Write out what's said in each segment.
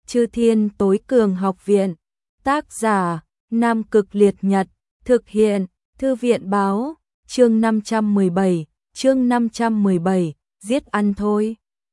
Chư Thiên Tối Cường Học Viện. Tác giả: Nam Cực Liệt Nhật. Thực hiện: Thư viện báo. Chương 517, giết ăn thôi.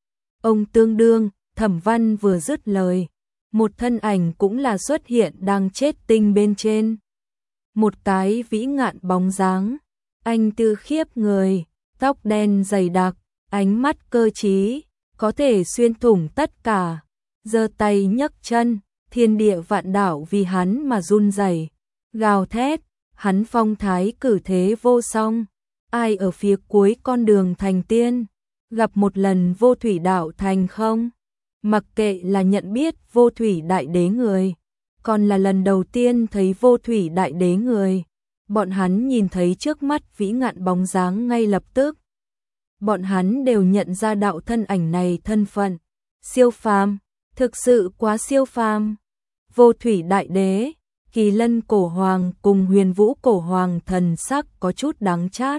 Ông tương đương, Thẩm Văn vừa dứt lời, một thân ảnh cũng là xuất hiện đang chết tinh bên trên. Một cái vĩ ngạn bóng dáng, anh tư khiếp người, tóc đen dày đặc, ánh mắt cơ trí, có thể xuyên thủng tất cả. Giơ tay nhấc chân, thiên địa vạn đảo vì hắn mà run rẩy, gào thét, hắn phong thái cử thế vô song. Ai ở phía cuối con đường thành tiên, gặp một lần vô thủy đạo thành không? Mặc kệ là nhận biết vô thủy đại đế người, còn là lần đầu tiên thấy vô thủy đại đế người, bọn hắn nhìn thấy trước mắt vĩ ngạn bóng dáng ngay lập tức. Bọn hắn đều nhận ra đạo thân ảnh này thân phận siêu phàm, thực sự quá siêu phàm. Vô thủy đại đế, Kỳ Lân cổ hoàng cùng Huyền Vũ cổ hoàng thần sắc có chút đắng chát,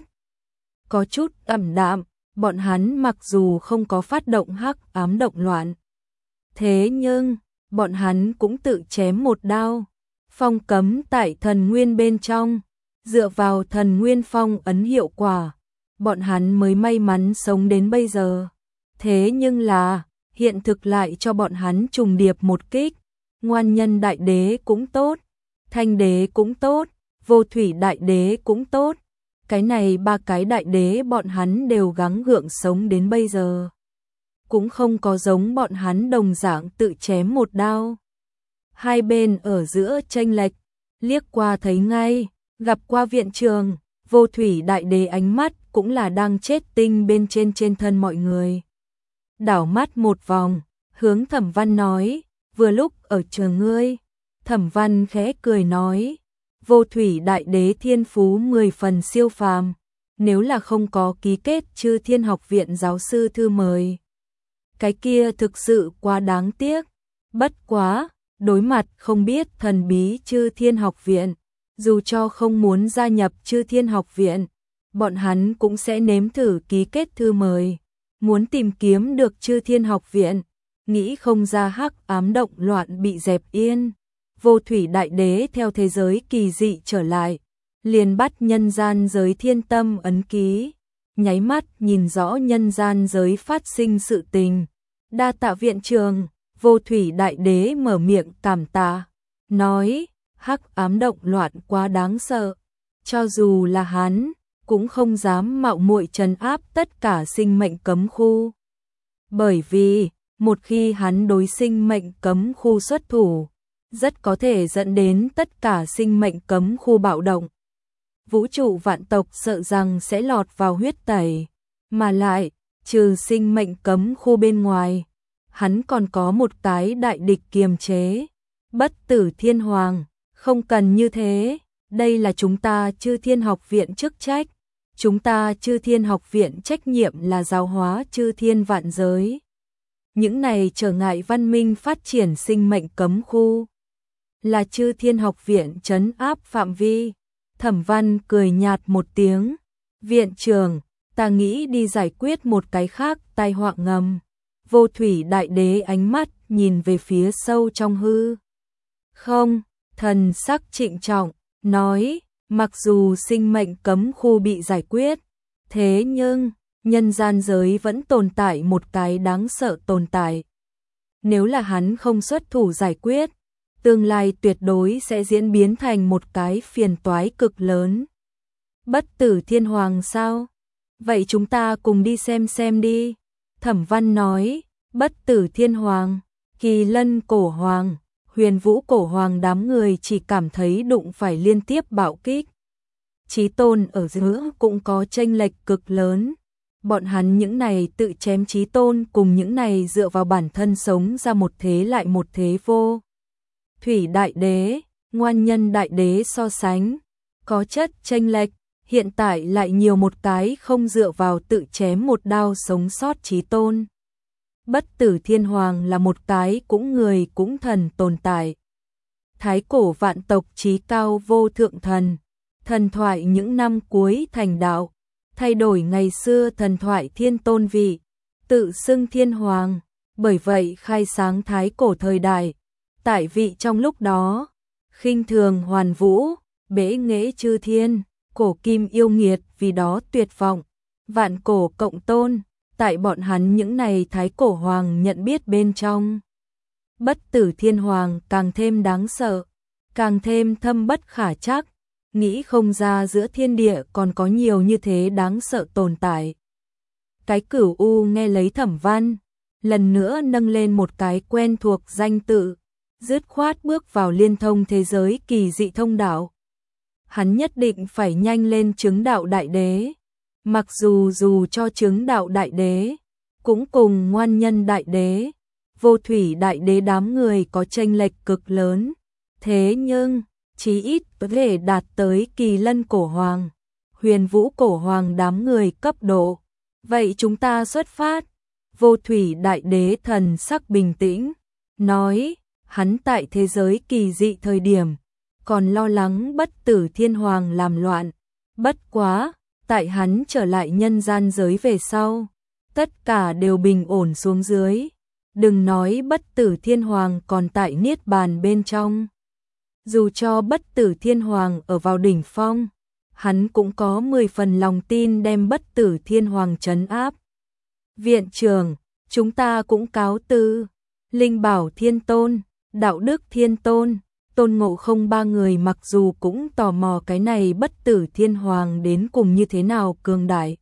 có chút ẩm đạm. Bọn hắn mặc dù không có phát động hắc ám động loạn, thế nhưng bọn hắn cũng tự chém một đao, phong cấm tại thần nguyên bên trong, dựa vào thần nguyên phong ấn hiệu quả, bọn hắn mới may mắn sống đến bây giờ. Thế nhưng là, hiện thực lại cho bọn hắn trùng điệp một kích. Ngoan nhân đại đế cũng tốt, thanh đế cũng tốt, vô thủy đại đế cũng tốt. Cái này ba cái đại đế bọn hắn đều gắng gượng sống đến bây giờ, cũng không có giống bọn hắn đồng dạng tự chém một đao. Hai bên ở giữa chênh lệch, liếc qua thấy ngay, gặp qua viện trường, vô thủy đại đế ánh mắt cũng là đang chết tinh bên trên thân mọi người. Đảo mắt một vòng, hướng Thẩm Văn nói, vừa lúc ở chờ ngươi. Thẩm Văn khẽ cười nói, vô thủy đại đế thiên phú 10 phần siêu phàm, nếu là không có ký kết Chư Thiên Học Viện giáo sư thư mời, cái kia thực sự quá đáng tiếc. Bất quá, đối mặt không biết thần bí Chư Thiên Học Viện, dù cho không muốn gia nhập Chư Thiên Học Viện, bọn hắn cũng sẽ nếm thử ký kết thư mời, muốn tìm kiếm được Chư Thiên Học Viện, nghĩ không ra hắc ám động loạn bị dẹp yên. Vô thủy đại đế theo thế giới kỳ dị trở lại, liền bắt nhân gian giới thiên tâm ấn ký, nháy mắt nhìn rõ nhân gian giới phát sinh sự tình. Đa tạ viện trường. Vô thủy đại đế mở miệng cảm tạ, nói, hắc ám động loạn quá đáng sợ, cho dù là hắn cũng không dám mạo muội trấn áp tất cả sinh mệnh cấm khu. Bởi vì, một khi hắn đối sinh mệnh cấm khu xuất thủ, rất có thể dẫn đến tất cả sinh mệnh cấm khu bạo động. Vũ trụ vạn tộc sợ rằng sẽ lọt vào huyết tẩy, mà lại, trừ sinh mệnh cấm khu bên ngoài, hắn còn có một cái đại địch kiềm chế, Bất Tử Thiên Hoàng. Không cần như thế, đây là chúng ta Chư Thiên Học Viện chức trách. Chúng ta Chư Thiên Học Viện trách nhiệm là giáo hóa chư thiên vạn giới. Những này trở ngại văn minh phát triển sinh mệnh cấm khu, là Chư Thiên Học Viện trấn áp phạm vi. Thẩm Văn cười nhạt một tiếng, viện trưởng, ta nghĩ đi giải quyết một cái khác tai họa ngầm. Vô thủy đại đế ánh mắt nhìn về phía sâu trong hư không, thần sắc trịnh trọng, nói, mặc dù sinh mệnh cấm khu bị giải quyết, thế nhưng, nhân gian giới vẫn tồn tại một cái đáng sợ tồn tại. Nếu là hắn không xuất thủ giải quyết, tương lai tuyệt đối sẽ diễn biến thành một cái phiền toái cực lớn. Bất Tử Thiên Hoàng sao? Vậy chúng ta cùng đi xem đi. Thẩm Văn nói, Bất Tử Thiên Hoàng, Kỳ Lân cổ hoàng, Huyền Vũ cổ hoàng đám người chỉ cảm thấy đụng phải liên tiếp bạo kích. Chí tôn ở giữa cũng có chênh lệch cực lớn. Bọn hắn những này tự chém chí tôn cùng những này dựa vào bản thân sống ra một thế lại một thế vô thủy đại đế, ngoan nhân đại đế so sánh, có chất chênh lệch, hiện tại lại nhiều một cái không dựa vào tự chém một đao sống sót chí tôn. Bất Tử Thiên Hoàng là một cái cũng người cũng thần tồn tại. Thái cổ vạn tộc chí cao vô thượng thần, thần thoại những năm cuối thành đạo, thay đổi ngày xưa thần thoại thiên tôn vị, tự xưng Thiên Hoàng, bởi vậy khai sáng thái cổ thời đại, tại vị trong lúc đó, khinh thường hoàn vũ, bế nghệ chư thiên, cổ kim yêu nghiệt vì đó tuyệt vọng, vạn cổ cộng tôn, tại bọn hắn những này thái cổ hoàng nhận biết bên trong. Bất tử thiên hoàng càng thêm đáng sợ, càng thêm thâm bất khả trắc, nghĩ không ra giữa thiên địa còn có nhiều như thế đáng sợ tồn tại. Cái Cửu U nghe lấy Thẩm Văn, lần nữa nâng lên một cái quen thuộc danh tự, dứt khoát bước vào liên thông thế giới kỳ dị thông đạo. Hắn nhất định phải nhanh lên chứng đạo đại đế, mặc dù cho chứng đạo đại đế, cũng cùng Ngoan Nhân đại đế, Vô Thủy đại đế đám người có chênh lệch cực lớn, thế nhưng chí ít có thể đạt tới Kỳ Lân cổ hoàng, Huyền Vũ cổ hoàng đám người cấp độ. Vậy chúng ta xuất phát. Vô Thủy đại đế thần sắc bình tĩnh, nói, hắn tại thế giới kỳ dị thời điểm, còn lo lắng bất tử thiên hoàng làm loạn, bất quá, tại hắn trở lại nhân gian giới về sau, tất cả đều bình ổn xuống dưới, đừng nói bất tử thiên hoàng còn tại niết bàn bên trong. Dù cho bất tử thiên hoàng ở vào đỉnh phong, hắn cũng có 10 phần lòng tin đem bất tử thiên hoàng trấn áp. Viện trưởng, chúng ta cũng cáo từ. Linh Bảo Thiên Tôn, Đạo Đức Thiên Tôn, Tôn Ngộ Không ba người mặc dù cũng tò mò cái này bất tử thiên hoàng đến cùng như thế nào cường đại.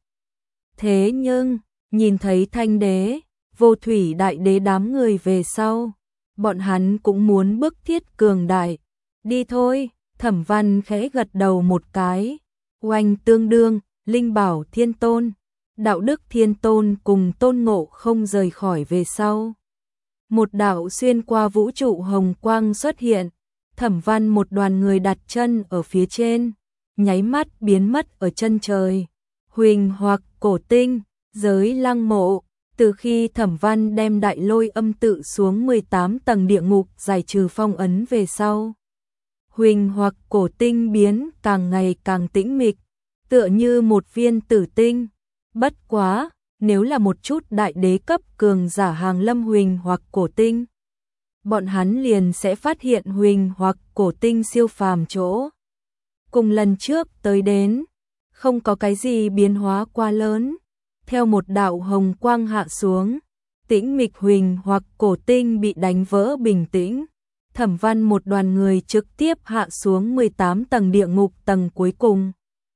Thế nhưng, nhìn thấy Thanh Đế, Vô Thủy đại đế đám người về sau, bọn hắn cũng muốn bức thiết cường đại. Đi thôi, Thẩm Văn khẽ gật đầu một cái, oanh tương đương, Linh Bảo Thiên Tôn, Đạo Đức Thiên Tôn cùng Tôn Ngộ Không rời khỏi về sau. Một đạo xuyên qua vũ trụ hồng quang xuất hiện, Thẩm Văn một đoàn người đặt chân ở phía trên, nháy mắt biến mất ở chân trời. Huỳnh hoặc cổ tinh, giới lăng mộ, từ khi Thẩm Văn đem đại lôi âm tự xuống 18 tầng địa ngục giải trừ phong ấn về sau. Huỳnh hoặc cổ tinh biến càng ngày càng tĩnh mịch, tựa như một viên tử tinh. Bất quá, nếu là một chút đại đế cấp cường giả hàng lâm huỳnh hoặc cổ tinh, bọn hắn liền sẽ phát hiện huỳnh hoặc cổ tinh siêu phàm chỗ. Cùng lần trước tới đến, không có cái gì biến hóa quá lớn. Theo một đạo hồng quang hạ xuống, tĩnh mịch huỳnh hoặc cổ tinh bị đánh vỡ bình tĩnh. Thẩm Văn một đoàn người trực tiếp hạ xuống 18 tầng địa ngục tầng cuối cùng.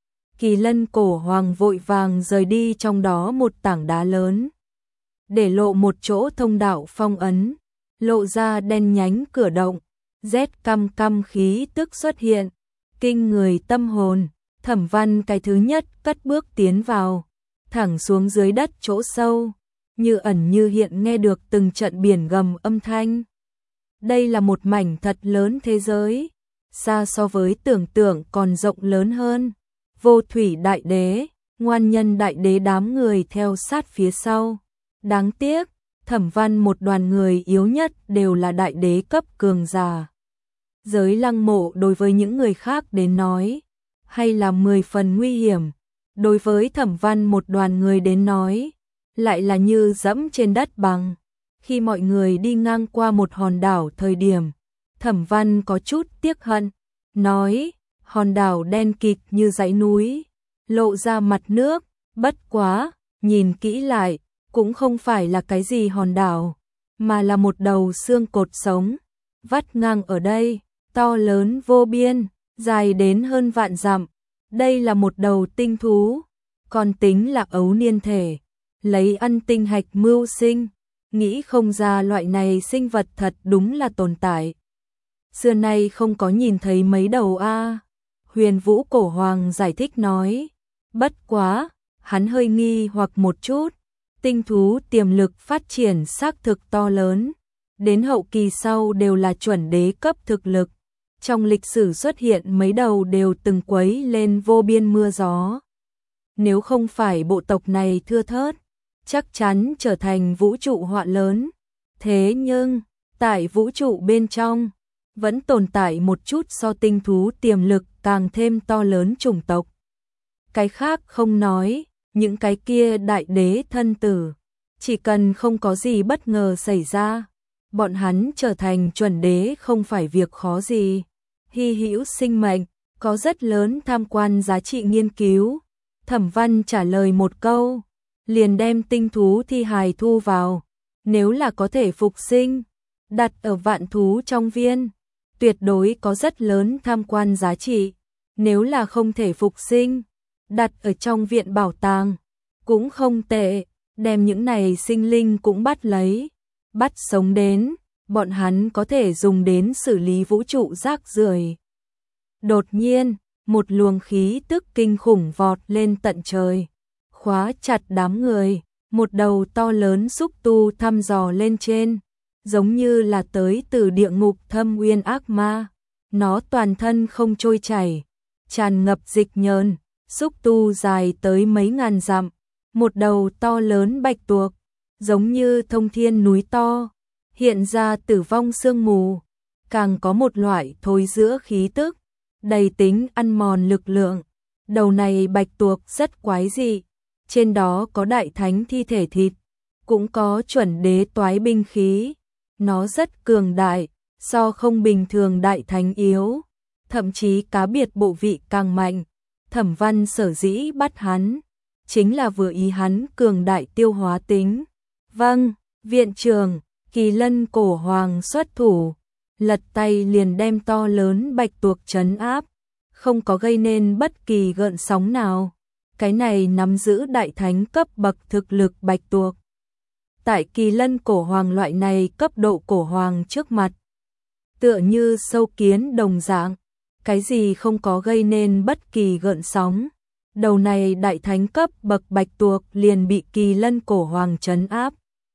Kỳ Lân cổ hoàng vội vàng rời đi trong đó một tảng đá lớn, để lộ một chỗ thông đạo phong ấn, lộ ra đen nhánh cửa động, rét căm căm khí tức xuất hiện, kinh người tâm hồn. Thẩm Văn cái thứ nhất cất bước tiến vào, thẳng xuống dưới đất chỗ sâu, như ẩn như hiện nghe được từng trận biển gầm âm thanh. Đây là một mảnh thật lớn thế giới, xa so với tưởng tượng còn rộng lớn hơn. Vô Thủy đại đế, Ngoan Nhân đại đế đám người theo sát phía sau. Đáng tiếc, Thẩm Văn một đoàn người yếu nhất đều là đại đế cấp cường giả. Giới lăng mộ đối với những người khác đến nói, hay là 10 phần nguy hiểm. Đối với Thẩm Văn một đoàn người đến nói, lại là như dẫm trên đất bằng. Khi mọi người đi ngang qua một hòn đảo thời điểm, Thẩm Văn có chút tiếc hận, nói, hòn đảo đen kịt như dãy núi, lộ ra mặt nước, bất quá, nhìn kỹ lại, cũng không phải là cái gì hòn đảo, mà là một đầu xương cột sống, vắt ngang ở đây, to lớn vô biên, dài đến hơn vạn dặm. Đây là một đầu tinh thú, còn tính là ấu niên thể, lấy ăn tinh hạch mưu sinh, nghĩ không ra loại này sinh vật thật đúng là tồn tại. Xưa nay không có nhìn thấy mấy đầu a. Huyền Vũ cổ hoàng giải thích nói, bất quá, hắn hơi nghi hoặc một chút, tinh thú tiềm lực phát triển xác thực to lớn, đến hậu kỳ sau đều là chuẩn đế cấp thực lực. Trong lịch sử xuất hiện mấy đầu đều từng quấy lên vô biên mưa gió. Nếu không phải bộ tộc này thưa thớt, chắc chắn trở thành vũ trụ họa lớn. Thế nhưng, tại vũ trụ bên trong, vẫn tồn tại một chút so tinh thú tiềm lực càng thêm to lớn chủng tộc. Cái khác không nói, những cái kia đại đế thân tử, Chỉ cần không có gì bất ngờ xảy ra, bọn hắn trở thành chuẩn đế không phải việc khó gì. Hy hữu sinh mệnh, có rất lớn tham quan giá trị nghiên cứu. Thẩm Văn trả lời một câu, liền đem tinh thú thi hài thu vào. Nếu là có thể phục sinh, đặt ở vạn thú trong viên, tuyệt đối có rất lớn tham quan giá trị. Nếu là không thể phục sinh, đặt ở trong viện bảo tàng, cũng không tệ. Đem những này sinh linh cũng bắt lấy, bắt sống đến, bọn hắn có thể dùng đến xử lý vũ trụ rác rưởi. Đột nhiên, một luồng khí tức kinh khủng vọt lên tận trời, khóa chặt đám người, một đầu to lớn xúc tu thăm dò lên trên, giống như là tới từ địa ngục thâm uyên ác ma. Nó toàn thân không trôi chảy, tràn ngập dịch nhờn, xúc tu dài tới mấy ngàn dặm, một đầu to lớn bạch tuộc, giống như thông thiên núi to, hiện ra tử vong sương mù, càng có một loại thối giữa khí tức, đầy tính ăn mòn lực lượng. Đầu này bạch tuộc rất quái dị, trên đó có đại thánh thi thể thịt, cũng có chuẩn đế toái binh khí. Nó rất cường đại, so không bình thường đại thánh yếu, thậm chí cá biệt bộ vị càng mạnh. Thẩm Văn sở dĩ bắt hắn, chính là vừa ý hắn cường đại tiêu hóa tính. Vâng, viện trưởng, Kỳ Lân cổ hoàng xuất thủ, lật tay liền đem to lớn bạch tuộc trấn áp, không có gây nên bất kỳ gợn sóng nào. Cái này nắm giữ đại thánh cấp bậc thực lực bạch tuộc. Tại Kỳ Lân cổ hoàng loại này cấp độ cổ hoàng trước mặt, tựa như sâu kiến đồng dạng, cái gì không có gây nên bất kỳ gợn sóng. Đầu này đại thánh cấp bậc bạch tuộc liền bị Kỳ Lân cổ hoàng trấn áp.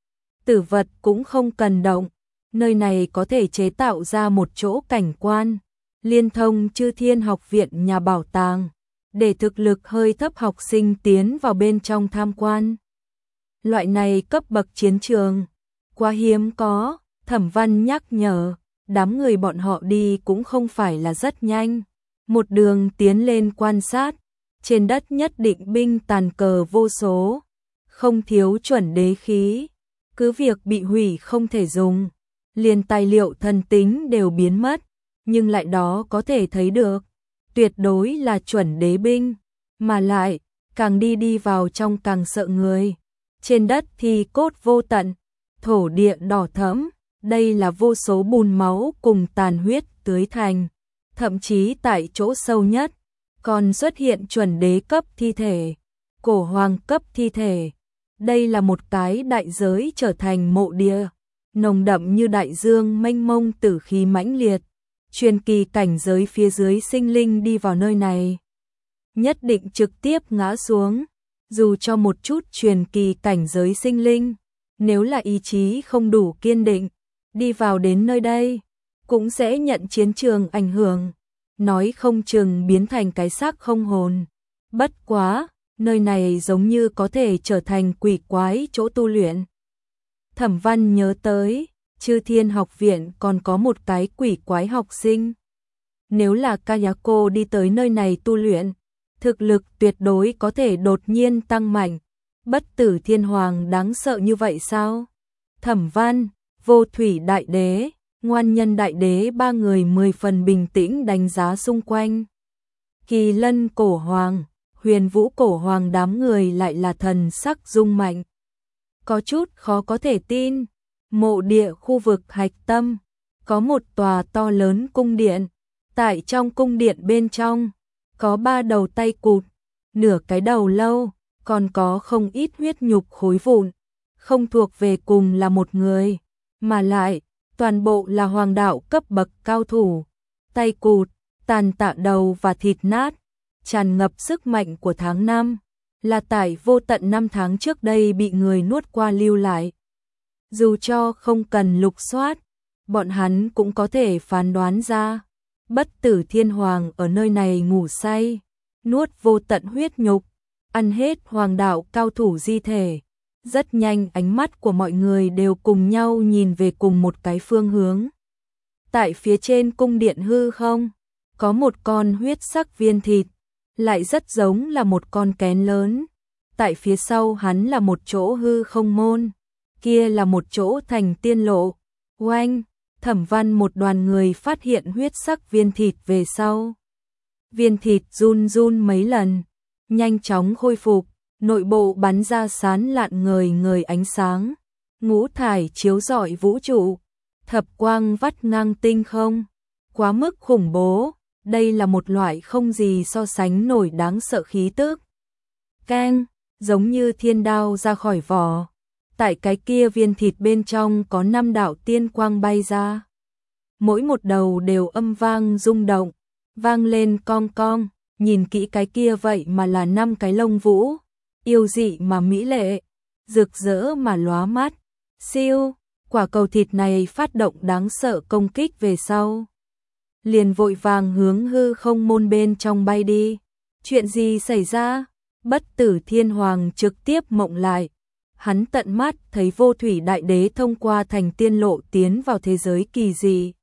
Tử vật cũng không cần động, nơi này có thể chế tạo ra một chỗ cảnh quan, liên thông Chư Thiên học viện nhà bảo tàng, để thực lực hơi thấp học sinh tiến vào bên trong tham quan. Loại này cấp bậc chiến trường, quá hiếm có. Thẩm Văn nhắc nhở, đám người bọn họ đi cũng không phải là rất nhanh, một đường tiến lên quan sát, trên đất nhất định binh tàn cờ vô số, không thiếu chuẩn đế khí, cứ việc bị hủy không thể dùng, liền tài liệu thần tính đều biến mất, nhưng lại đó có thể thấy được, tuyệt đối là chuẩn đế binh, mà lại, càng đi vào trong càng sợ người. Trên đất thì cốt vô tận, thổ địa đỏ thẫm, đây là vô số bùn máu cùng tàn huyết tưới thành, thậm chí tại chỗ sâu nhất, còn xuất hiện chuẩn đế cấp thi thể, cổ hoàng cấp thi thể. Đây là một cái đại giới trở thành mộ địa, nồng đậm như đại dương mênh mông tử khí mãnh liệt. Truyền kỳ cảnh giới phía dưới sinh linh đi vào nơi này, nhất định trực tiếp ngã xuống. Dù cho một chút truyền kỳ cảnh giới sinh linh, nếu là ý chí không đủ kiên định, đi vào đến nơi đây, cũng sẽ nhận chiến trường ảnh hưởng, nói không chừng biến thành cái xác không hồn. Bất quá, nơi này giống như có thể trở thành quỷ quái chỗ tu luyện. Thẩm Văn nhớ tới, Chư Thiên học viện còn có một cái quỷ quái học sinh. Nếu là Kayako đi tới nơi này tu luyện, thực lực tuyệt đối có thể đột nhiên tăng mạnh. Bất tử thiên hoàng đáng sợ như vậy sao? Thẩm Văn, Vô Thủy đại đế, Ngoan Nhân đại đế ba người 10 phần bình tĩnh đánh giá xung quanh. Kỳ Lân cổ hoàng, Huyền Vũ cổ hoàng đám người lại là thần sắc rung mạnh. Có chút khó có thể tin, mộ địa khu vực hạch tâm, có một tòa to lớn cung điện, tại trong cung điện bên trong, có 3 đầu tay cụt, nửa cái đầu lâu, còn có không ít huyết nhục khối vụn, không thuộc về cùng là một người, mà lại, toàn bộ là hoàng đạo cấp bậc cao thủ, tay cụt, tàn tạ đầu và thịt nát, tràn ngập sức mạnh của tháng năm, là tại vô tận năm tháng trước đây bị người nuốt qua lưu lại. Dù cho không cần lục soát, bọn hắn cũng có thể phán đoán ra, bất tử thiên hoàng ở nơi này ngủ say, nuốt vô tận huyết nhục, ăn hết hoàng đạo cao thủ di thể. Rất nhanh ánh mắt của mọi người đều cùng nhau nhìn về cùng một cái phương hướng. Tại phía trên cung điện hư không, có một con huyết sắc viên thịt, lại rất giống là một con kén lớn. tại phía sau hắn là một chỗ hư không môn, kia là một chỗ thành tiên lộ. Oanh, Thẩm Văn một đoàn người phát hiện huyết sắc viên thịt về sau. Viên thịt run run mấy lần, nhanh chóng khôi phục, nội bộ bắn ra sán lạn ngời ngời ánh sáng, ngũ thải chiếu rọi vũ trụ, thập quang vắt ngang tinh không, quá mức khủng bố, đây là một loại không gì so sánh nổi đáng sợ khí tức. Keng, giống như thiên đao ra khỏi vỏ, tại cái kia viên thịt bên trong có 5 đạo tiên quang bay ra. Mỗi một đầu đều âm vang rung động, vang lên cong cong, nhìn kỹ cái kia vậy mà là 5 cái lông vũ, yêu dị mà mỹ lệ, rực rỡ mà lóa mắt. Siêu, quả cầu thịt này phát động đáng sợ công kích về sau, liền vội vàng hướng hư không môn bên trong bay đi. Chuyện gì xảy ra? Bất Tử Thiên Hoàng trực tiếp mộng lại. Hắn tận mắt thấy Vô Thủy Đại Đế thông qua thành tiên lộ tiến vào thế giới kỳ dị.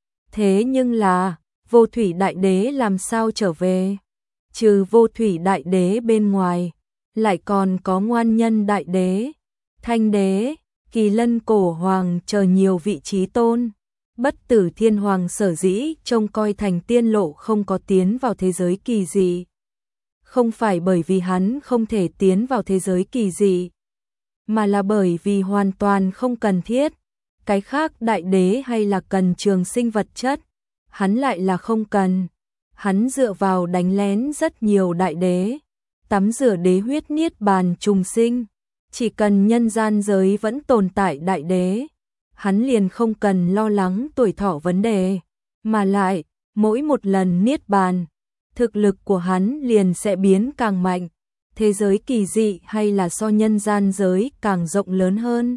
Thế nhưng là, Vô Thủy Đại Đế làm sao trở về? Trừ Vô Thủy Đại Đế bên ngoài, lại còn có Ngoan Nhân Đại Đế, Thanh Đế, Kỳ Lân Cổ Hoàng chờ nhiều vị trí tôn. Bất Tử Thiên Hoàng sở dĩ trông coi thành tiên lộ không có tiến vào thế giới kỳ dị. Không phải bởi vì hắn không thể tiến vào thế giới kỳ dị, mà là bởi vì hoàn toàn không cần thiết. Cái khác đại đế hay là cần trường sinh vật chất, hắn lại là không cần. Hắn dựa vào đánh lén rất nhiều đại đế, tắm rửa đế huyết niết bàn trùng sinh. Chỉ cần nhân gian giới vẫn tồn tại đại đế, hắn liền không cần lo lắng tuổi thọ vấn đề, mà lại, mỗi một lần niết bàn, thực lực của hắn liền sẽ biến càng mạnh. Thế giới kỳ dị hay là so nhân gian giới càng rộng lớn hơn,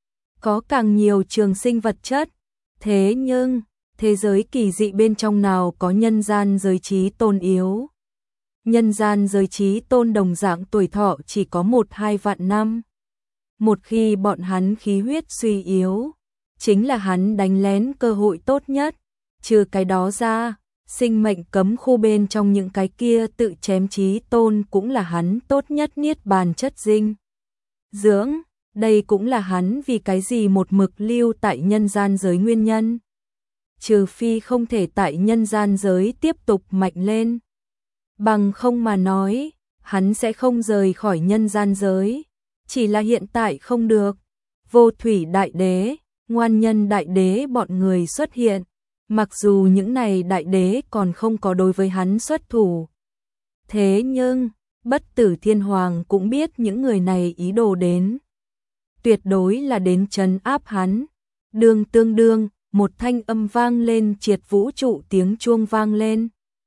có càng nhiều trường sinh vật chất. Thế nhưng, thế giới kỳ dị bên trong nào có nhân gian giới trí tôn yếu? Nhân gian giới trí tôn đồng dạng tuổi thọ chỉ có 1-2 vạn năm. Một khi bọn hắn khí huyết suy yếu, chính là hắn đánh lén cơ hội tốt nhất. Trừ cái đó ra, sinh mệnh cấm khu bên trong những cái kia tự chém chí tôn cũng là hắn tốt nhất niết bàn chất dinh dưỡng. Đây cũng là hắn vì cái gì một mực lưu tại nhân gian giới nguyên nhân. Trừ phi không thể tại nhân gian giới tiếp tục mạnh lên, bằng không mà nói, hắn sẽ không rời khỏi nhân gian giới. Chỉ là hiện tại không được. Vô Thủy Đại Đế, Ngoan Nhân Đại Đế bọn người xuất hiện. Mặc dù những này đại đế còn không có đối với hắn xuất thủ. Thế nhưng, Bất Tử Thiên Hoàng cũng biết những người này ý đồ đến. Tuyệt đối là đến trấn áp hắn. Đương tương đương, một thanh âm vang lên, triệt vũ trụ tiếng chuông vang lên.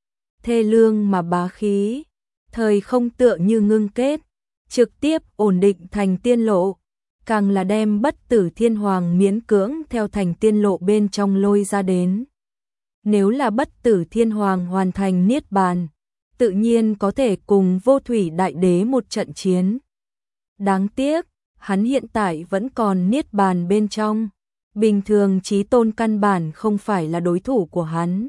Thê lương mà bá khí, thời không tựa như ngưng kết, trực tiếp ổn định thành tiên lộ. Càng là đem Bất Tử Thiên Hoàng miễn cưỡng theo thành tiên lộ bên trong lôi ra đến. Nếu là Bất Tử Thiên Hoàng hoàn thành niết bàn, tự nhiên có thể cùng Vô Thủy Đại Đế một trận chiến. Đáng tiếc, hắn hiện tại vẫn còn niết bàn bên trong. Bình thường chí tôn căn bản không phải là đối thủ của hắn.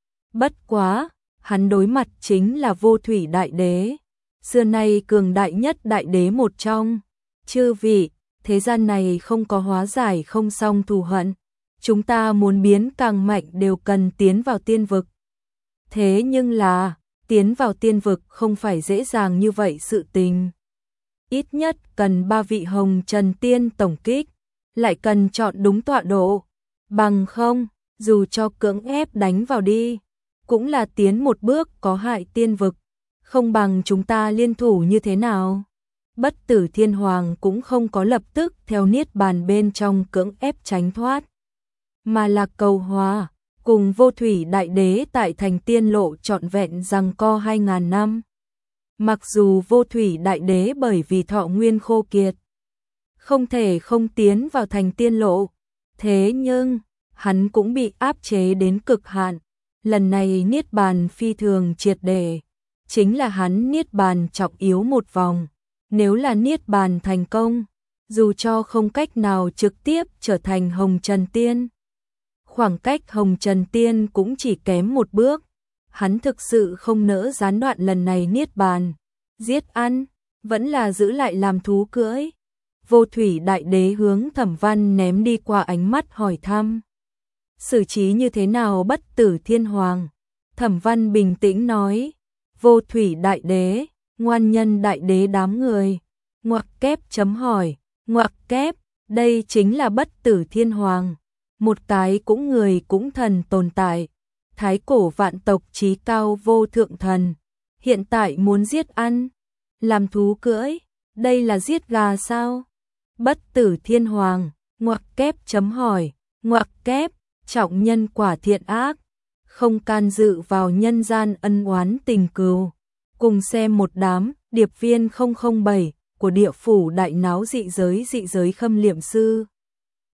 Bất quá, hắn đối mặt chính là Vô Thủy Đại Đế, xưa nay cường đại nhất đại đế một trong. Chư vị, thế gian này không có hóa giải không xong thù hận. Chúng ta muốn biến càng mạnh đều cần tiến vào tiên vực. Thế nhưng là, tiến vào tiên vực không phải dễ dàng như vậy sự tình. Ít nhất cần 3 vị hồng trần tiên tổng kích, lại cần chọn đúng tọa độ. Bằng không, dù cho cưỡng ép đánh vào đi, cũng là tiến một bước có hại tiên vực. Không bằng chúng ta liên thủ như thế nào? Bất Tử Thiên Hoàng cũng không có lập tức theo niết bàn bên trong cưỡng ép tránh thoát, mà là cầu hòa, cùng Vô Thủy Đại Đế tại thành tiên lộ trọn vẹn giằng co 2000 năm. Mặc dù Vô Thủy Đại Đế bởi vì thọ nguyên khô kiệt, không thể không tiến vào thành tiên lộ, thế nhưng, hắn cũng bị áp chế đến cực hạn. Lần này niết bàn phi thường triệt để, chính là hắn niết bàn trọng yếu một vòng. Nếu là niết bàn thành công, dù cho không cách nào trực tiếp trở thành Hồng Trần Tiên, khoảng cách Hồng Trần Tiên cũng chỉ kém một bước. Hắn thực sự không nỡ gián đoạn lần này niết bàn, giết ăn. vẫn là giữ lại làm thú cưỡi? Vô thủy đại đế hướng Thẩm Văn ném đi qua ánh mắt hỏi thăm. Xử trí như thế nào Bất Tử Thiên Hoàng? Thẩm Văn bình tĩnh nói. Vô thủy đại đế, ngoan nhân đại đế đám người. Ngoặc kép chấm hỏi. Ngoặc kép, đây chính là Bất Tử Thiên Hoàng. Một cái cũng người cũng thần tồn tại. Thái cổ vạn tộc chí cao vô thượng thần. Hiện tại muốn giết ăn, làm thú cưỡi, đây là giết gà sao? Bất Tử Thiên Hoàng, ngoặc kép chấm hỏi, ngoặc kép, trọng nhân quả thiện ác, không can dự vào nhân gian ân oán tình cừu. Cùng xem một đám, điệp viên 007 của địa phủ đại náo dị giới khâm liệm sư.